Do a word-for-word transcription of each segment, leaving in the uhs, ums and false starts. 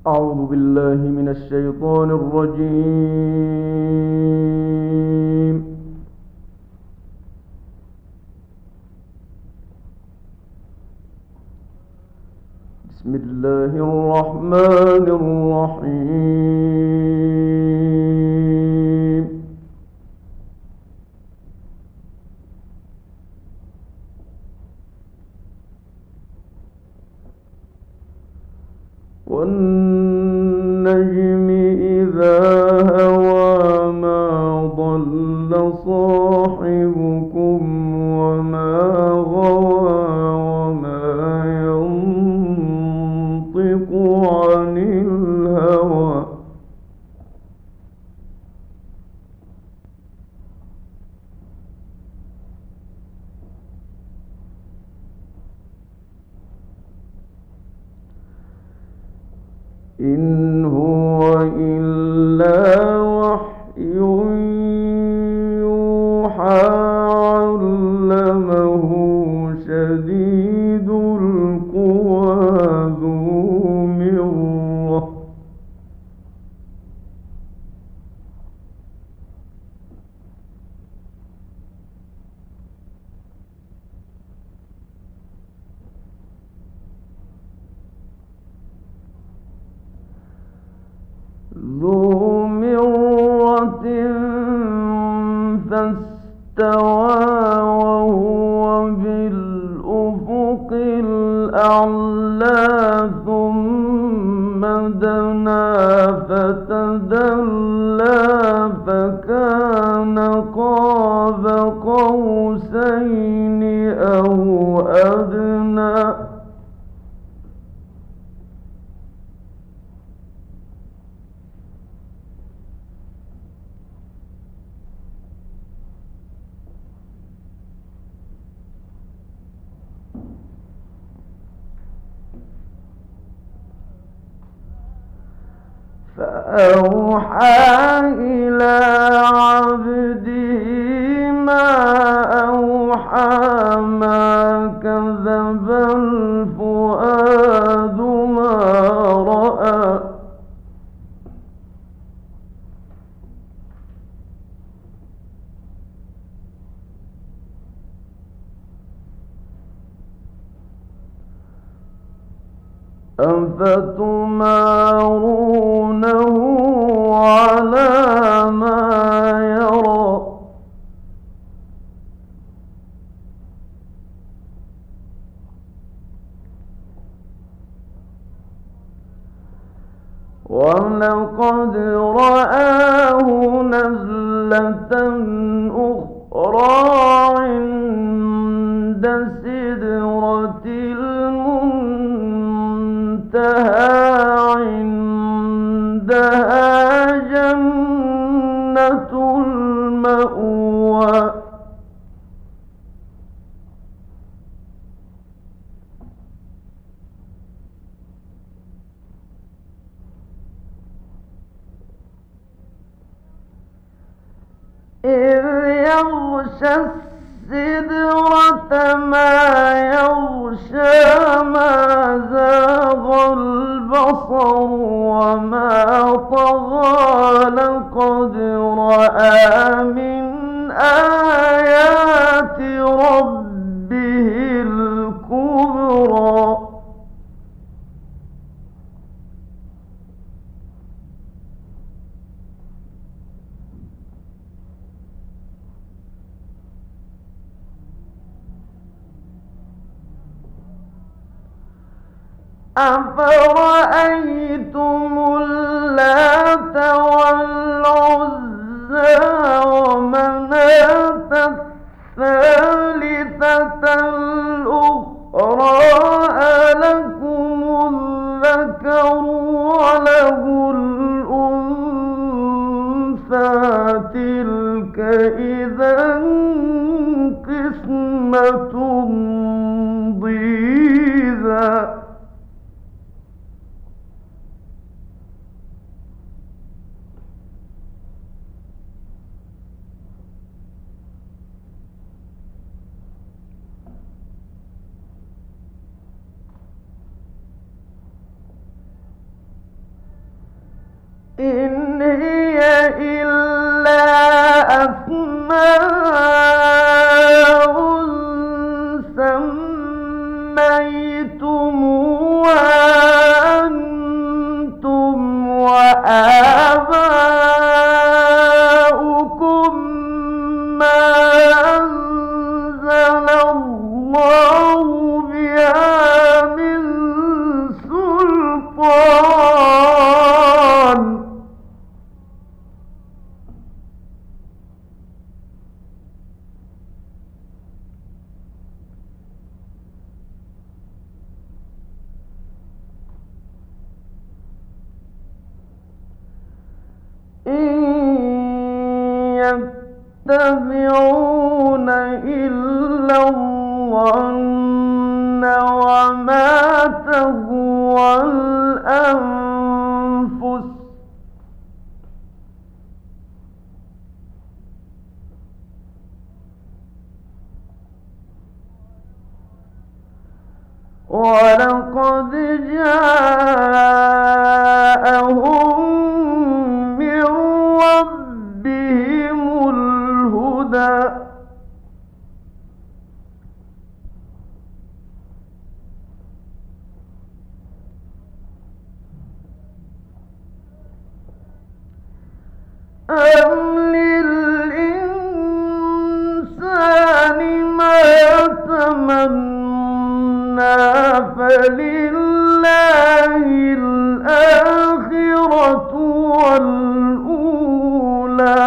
أعوذ بالله من الشيطان الرجيم. بسم الله الرحمن الرحيم. والنجم إذا هوى ما ضل صاحبكم وما غوى وما ينطق عن الهوى إن هو إلا وحي يوحى علمه شديد القوى ذو مرة ذو مرة فاستوى وهو بالأفق الأعلى ثم دنا فتدلى فكان قاب قوسين أو أدنى فأوحى إلى عبده ما أوحى ما كذب الفؤاد ما رأى أفتمارونه على ما يرى ولقد رآه نزلة أخرى عند سدرة المنتهى عندها جنة المأوى إذ يغشى السدرة ما يغشى ما زاغ البصر وما طغى لقد رأى من آيات ربه الكبرى أفرأيتم اللات والعزى ومناة الثالثة الأخرى ألكم الذكر وله الأنثى تلك إذا قسمة ضيزى. ضيزى. ' وما تهوى الأنفس ولقد جاءهم من ربهم الهدى أم للإنسان ما تمنى فلله الآخرة والأولى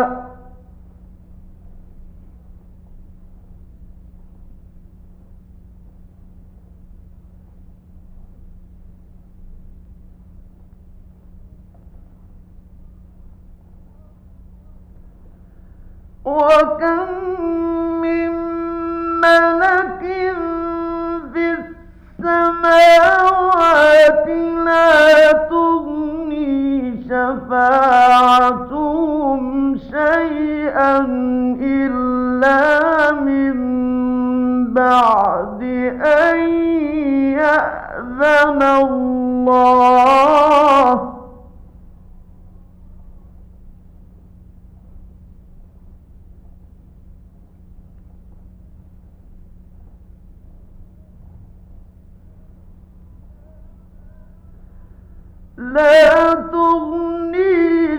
وكم من ملك في السماوات لا تغني شفاعتهم شيئا إلا من بعد أن يأذن الله لا تغني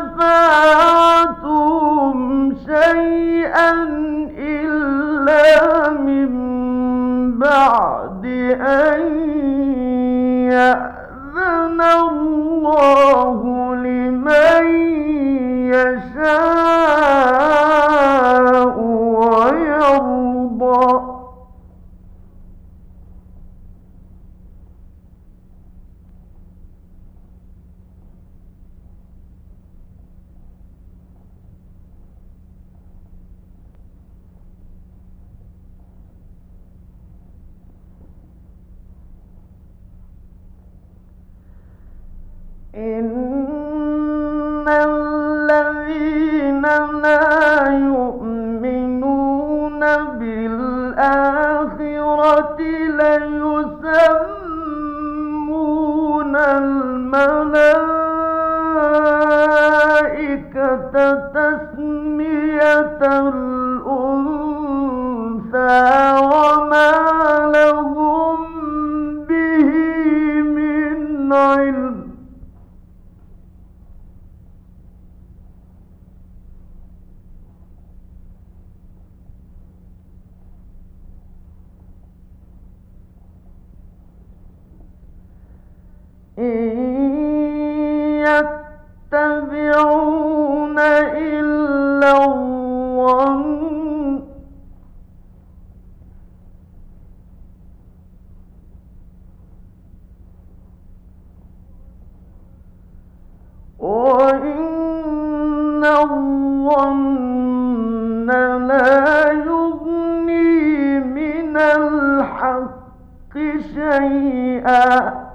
شفاعتهم شيئا إلا من بعد أن يأذن الله لمن يشاء ويرضى إن الذين لا يؤمنون بالآخرة ليسمون الملائكة تسمية الأنثى وما لهم به من علم إن يتبعون إلا الظن وإن الظن لا يغني من الحق شيئا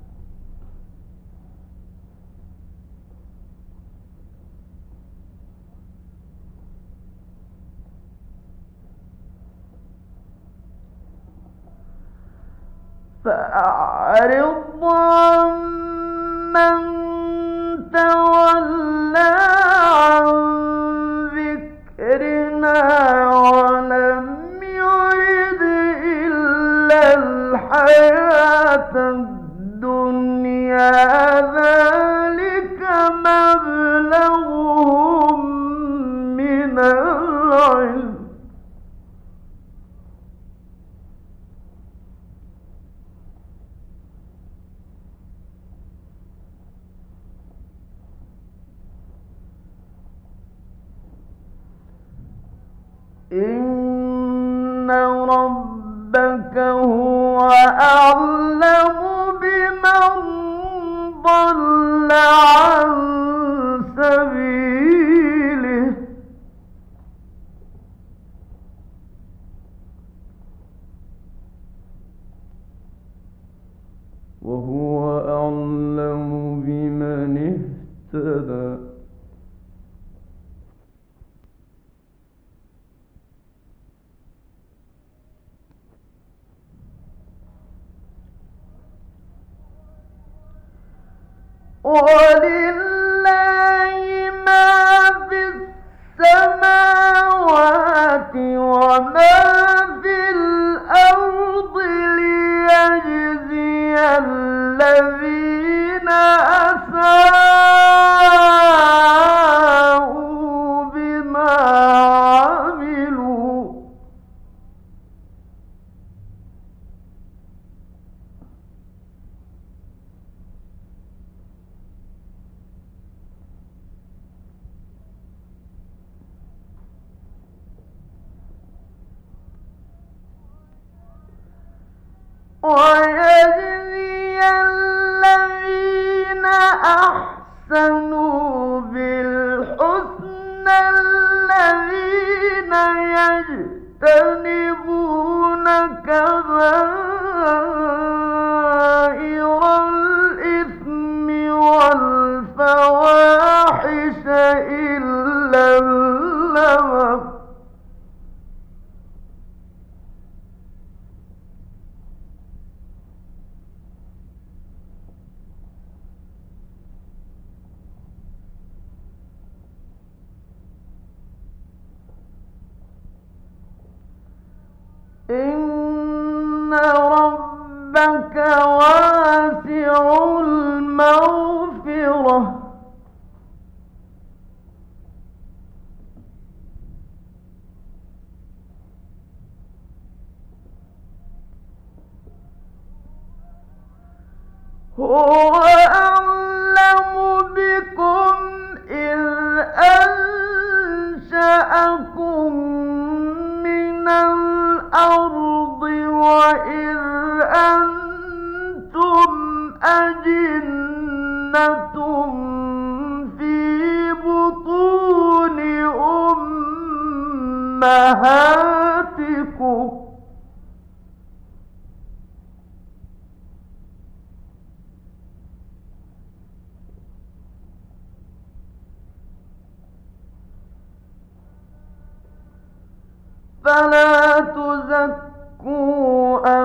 فأعرض عمن تولى عن ذكرنا ولم يرد إلا الحياة الدنيا ذلك مبلغهم من العلم إن ربك هو أعلم بمن ضل عن سبيله وهو أعلم بمن اهتدى. ولله ما في السماوات وما في الأرض ليجزي الذين أساءوا بما عملوا. ويجزي الذين أحسنوا بالحسنى الذين يجتنبون كبائر الإثم والفواحش إلا اللمم إن ربك واسع المغفرة هو أعلم بكم إذ أنشأكم من الأرض وإذ أنتم أجنة في بطون أمهاتكم فلا تزكوا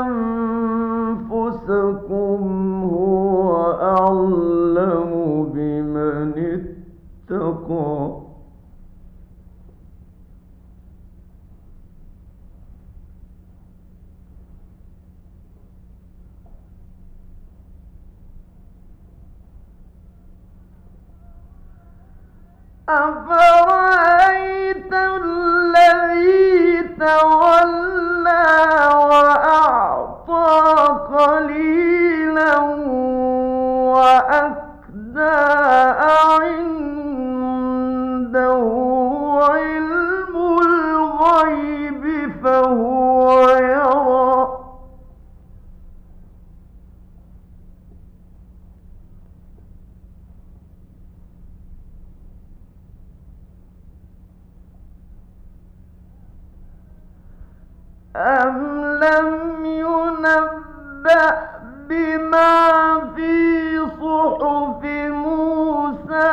أنفسكم هو أعلم بمن اتقى. أفرأيت الذي تولى وأعطى قليلا وأكدى عنده علم الغيب فهو يرى أم لم ينبأ بما في صحف موسى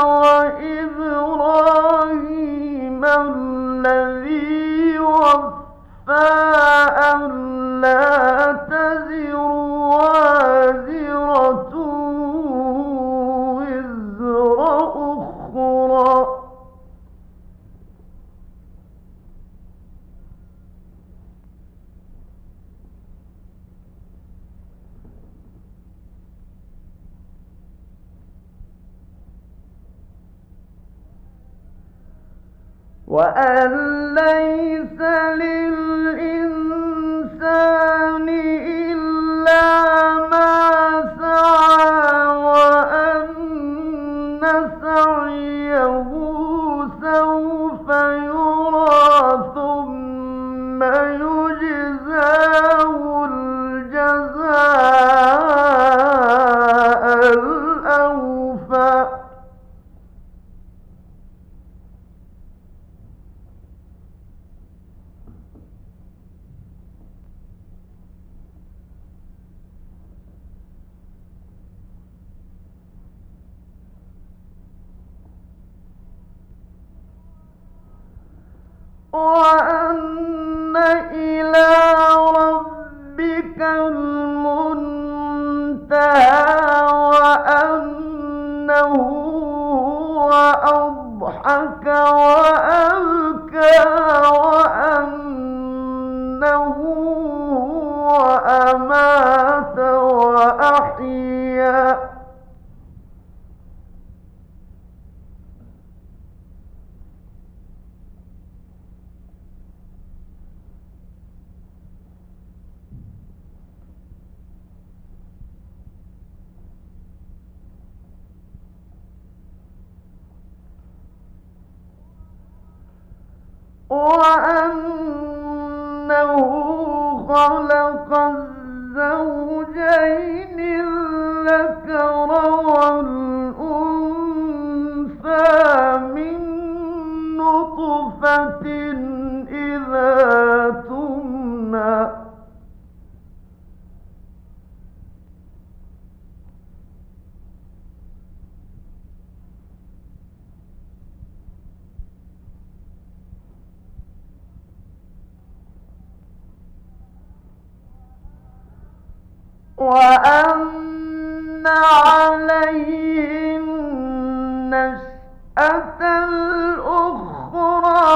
وإبراهيم الذي وفى ألا تزر وازرة وزر أخرى وأن ليس للإنسان إلا ما سعى وأن سعيه سوف يرى ثم يجزاه الجزاء الأوفى وأن إلى ربك المنتهى وأنه هو أضحك وأبكى وأنه هو أمات وأحيا وأنه خلق الزوجين الذكر والأنثى من نطفة إذا تمنى وأن عليه النشأة الأخرى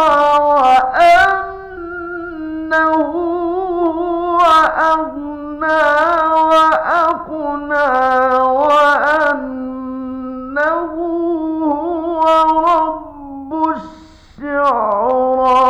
وأنه هو أغنى وأقنى وأنه هو رب الشعرى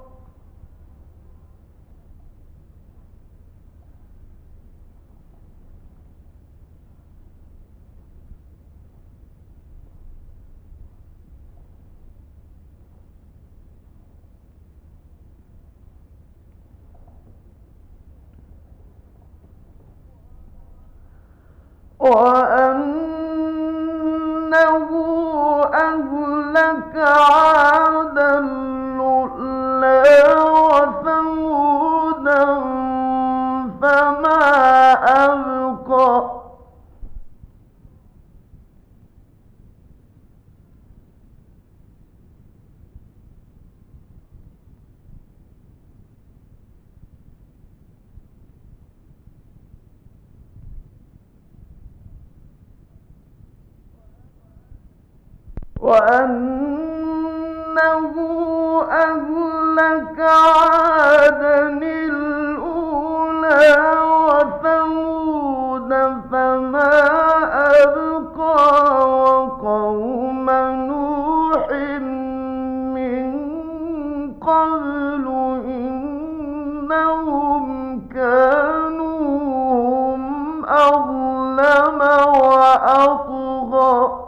وأنه أهلك عادا الأولى وثمودا فما أبقى وأنه أهلك عادا الأولى وثمود فما أبقى وقوم نوح من قبل إنهم كانوا هم أظلم وأطغى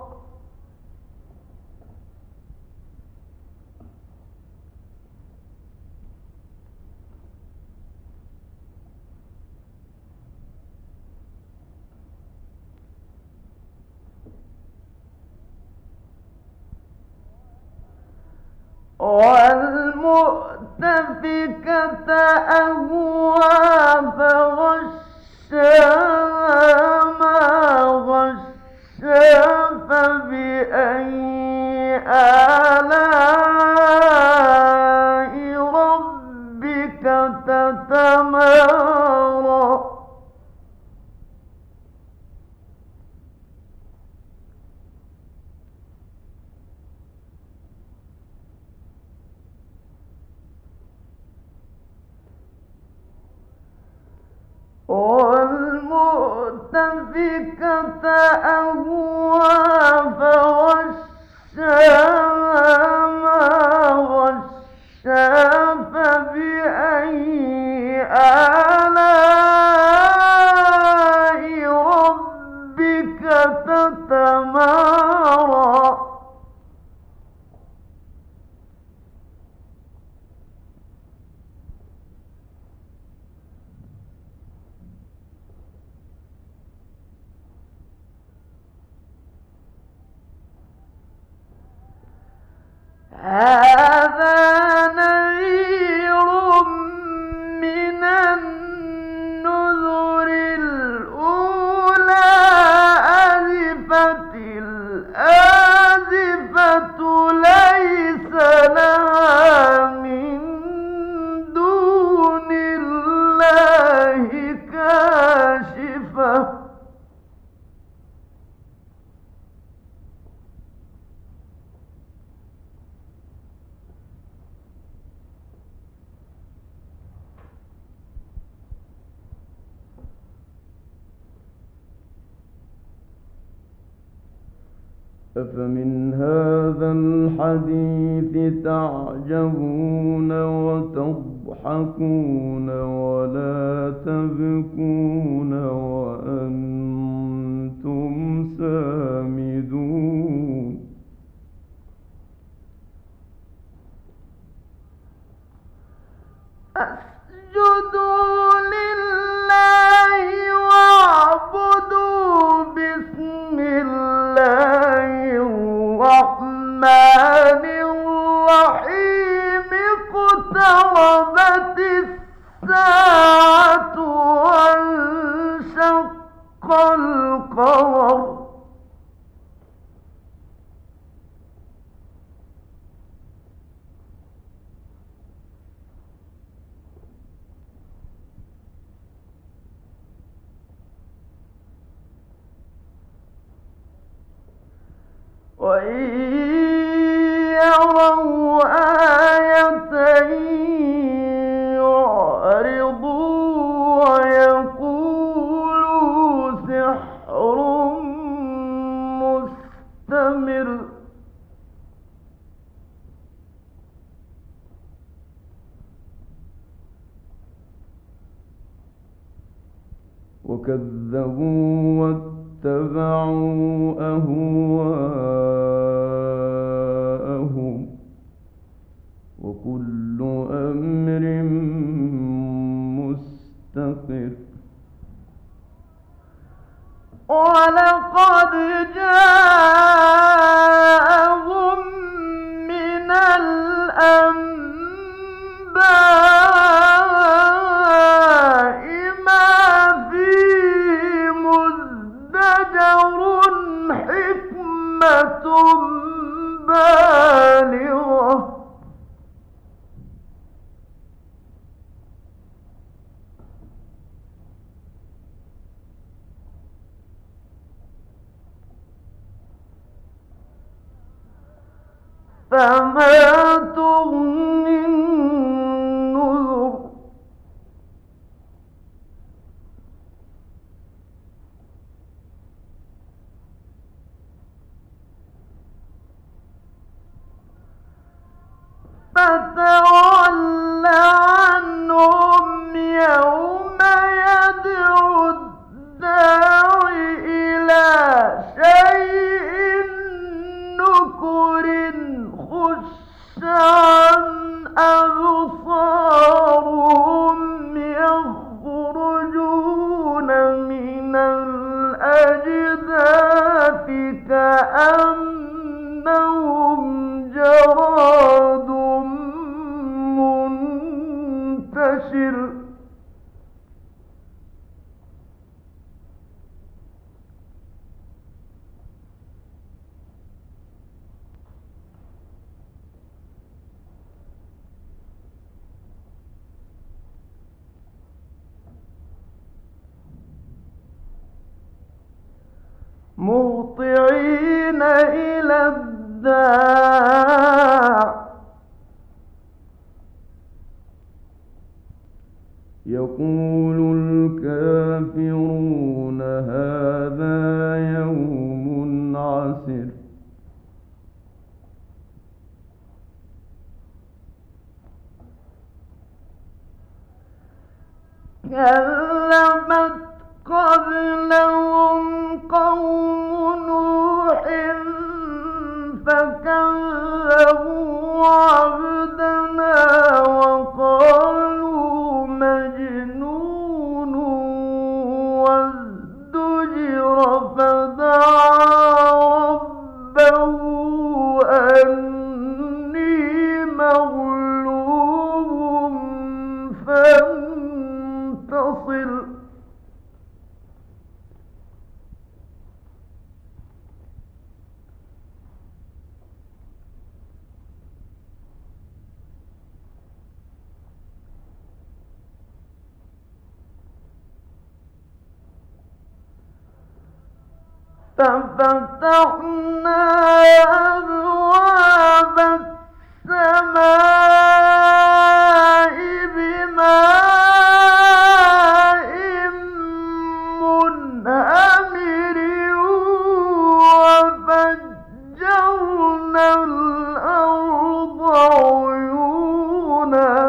والمؤتفكة أهوى فغشاها ما غشا فبأي آلاء ربك تتمارى والمؤتفكة أهوى فغشاها ما غشا فبأي آلاء ربك تتمارى كاشفة أفمن هذا الحديث تعجبون وتضحكون ولا تبكون وأنتم سامدون اسجدوا لله واعبدوا بسم الله الرحمن الرحيم اقتربت الساعة وانشق القمر وإن يروا آية يعرضوا ويقولوا سحر مستمر وكذبوا واتبعوا أهواءهم وكل أمر مستقر ولقد جاءهم من الأنباء ما فيه مزدجر حكمة بالغة فما تغني النذر فتول عنهم يوم يدعو الداعي إلى شيء نكر خش عن أبصارهم يخرجون من الأجداث كأنهم جراد منتشر مهطعين إلى الداع يقول الكافرون هذا يوم عسر كذبت قبلهم قوم نوح فكذبوا عبدنا وقالوا مجنون وازدجر فدعا ربه أني مغلوب فانتصر ففتحنا أبواب السماء بماء منهمر وفجرنا الأرض عيونا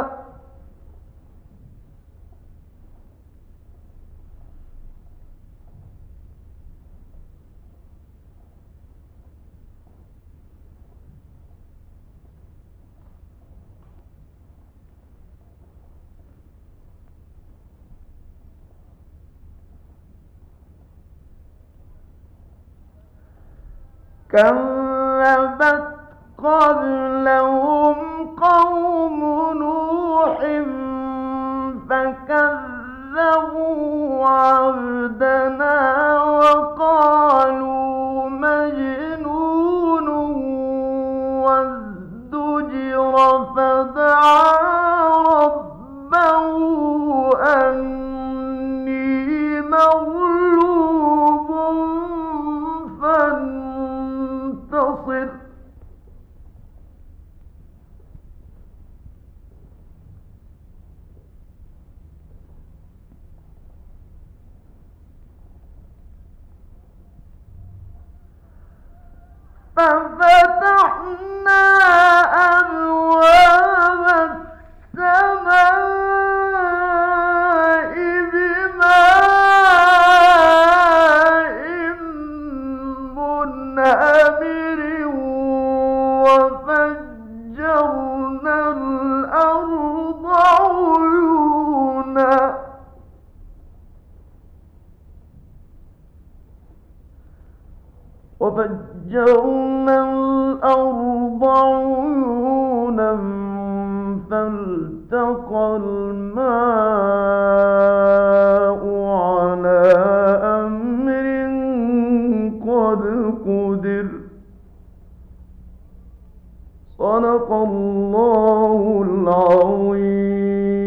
كذبت قبلهم قوم نوح فكذبوا عبدنا وقالوا مجنون وازدجر فدعا ربه أني مغلوب فانتصر ففتحنا أبواب السماء بماء منهمر وفجرنا الأرض عيونا وفجرنا الأرض عيونا فالتقى الماء على أمر قد قدر صدق الله العظيم.